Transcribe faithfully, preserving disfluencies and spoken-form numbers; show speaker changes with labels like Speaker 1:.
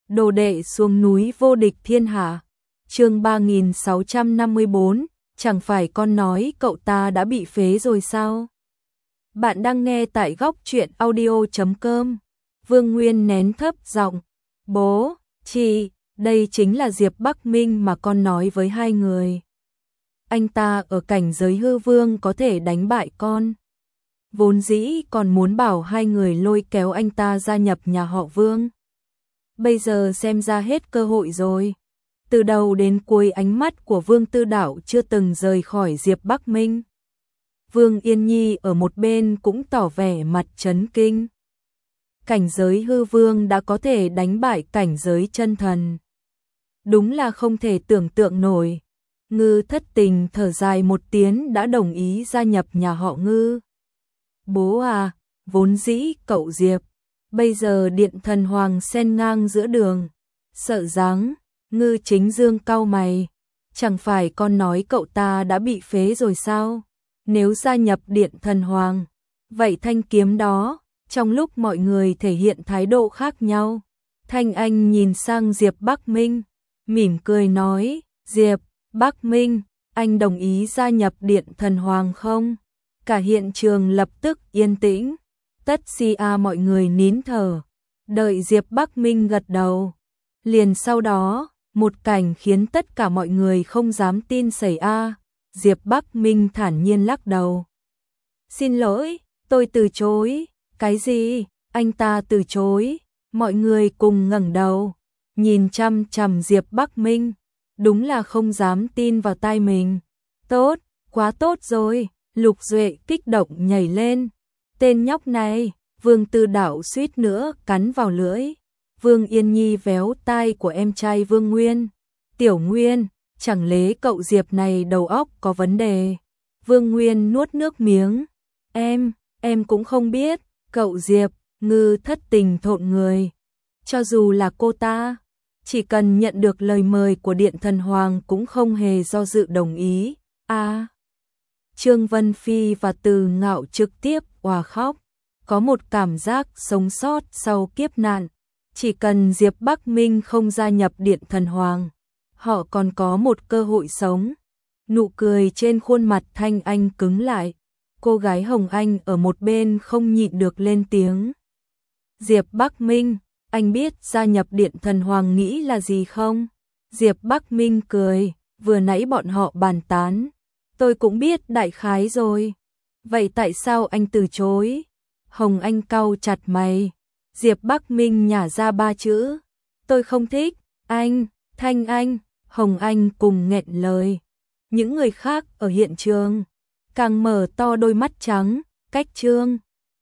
Speaker 1: Đồ đệ xuống núi vô địch thiên hạ. Chương ba nghìn sáu trăm năm mươi bốn, chẳng phải con nói cậu ta đã bị phế rồi sao? Bạn đang nghe tại góc truyện audio chấm com. Vương Nguyên nén thấp giọng, "Bố, chị, đây chính là Diệp Bắc Minh mà con nói với hai người. Anh ta ở cảnh giới hư vương có thể đánh bại con. Vốn dĩ còn muốn bảo hai người lôi kéo anh ta gia nhập nhà họ Vương. Bây giờ xem ra hết cơ hội rồi." Từ đầu đến cuối ánh mắt của Vương Tư Đạo chưa từng rời khỏi Diệp Bắc Minh. Vương Yên Nhi ở một bên cũng tỏ vẻ mặt chấn kinh. Cảnh giới hư vương đã có thể đánh bại cảnh giới chân thần. Đúng là không thể tưởng tượng nổi. Ngư Thất Tình thở dài một tiếng đã đồng ý gia nhập nhà họ Ngư. "Bố à, vốn dĩ cậu Diệp, bây giờ Điện Thần Hoàng xen ngang giữa đường, sợ dáng." Ngư Chính Dương cau mày, "Chẳng phải con nói cậu ta đã bị phế rồi sao? Nếu gia nhập Điện Thần Hoàng, vậy thanh kiếm đó." Trong lúc mọi người thể hiện thái độ khác nhau, Thanh Anh nhìn sang Diệp Bắc Minh, mỉm cười nói, "Diệp Bắc Minh, anh đồng ý gia nhập Điện Thần Hoàng không?" Cả hiện trường lập tức yên tĩnh, tất xia mọi người nín thở, đợi Diệp Bắc Minh gật đầu. Liền sau đó, một cảnh khiến tất cả mọi người không dám tin xảy ra. Diệp Bắc Minh thản nhiên lắc đầu. "Xin lỗi, tôi từ chối." "Cái gì?" Anh ta từ chối. Mọi người cùng ngẩng đầu, nhìn chăm chằm Diệp Bắc Minh, đúng là không dám tin vào tai mình. "Tốt, quá tốt rồi." Lục Duệ kích động nhảy lên. "Tên nhóc này." Vương Tư Đạo suýt nữa cắn vào lưỡi. Vương Yên Nhi véo tai của em trai Vương Nguyên, "Tiểu Nguyên, chẳng lẽ cậu Diệp này đầu óc có vấn đề?" Vương Nguyên nuốt nước miếng, "Em, em cũng không biết." Cậu Diệp, Ngư Thất Tình thộn người. Cho dù là cô ta, chỉ cần nhận được lời mời của Điện Thần Hoàng cũng không hề do dự đồng ý. À, Trương Vân Phi và Từ Ngạo trực tiếp òa khóc, có một cảm giác sống sót sau kiếp nạn. Chỉ cần Diệp Bắc Minh không gia nhập Điện Thần Hoàng, họ còn có một cơ hội sống. Nụ cười trên khuôn mặt Thanh Anh cứng lại. Cô gái Hồng Anh ở một bên không nhịn được lên tiếng. "Diệp Bắc Minh, anh biết gia nhập Điện Thần Hoàng nghĩ là gì không?" Diệp Bắc Minh cười, "Vừa nãy bọn họ bàn tán, tôi cũng biết đại khái rồi." "Vậy tại sao anh từ chối?" Hồng Anh cau chặt mày. Diệp Bắc Minh nhả ra ba chữ, "Tôi không thích." "Anh." Thanh Anh, Hồng Anh cùng nghẹn lời. Những người khác ở hiện trường càng mở to đôi mắt trắng. Cách Trương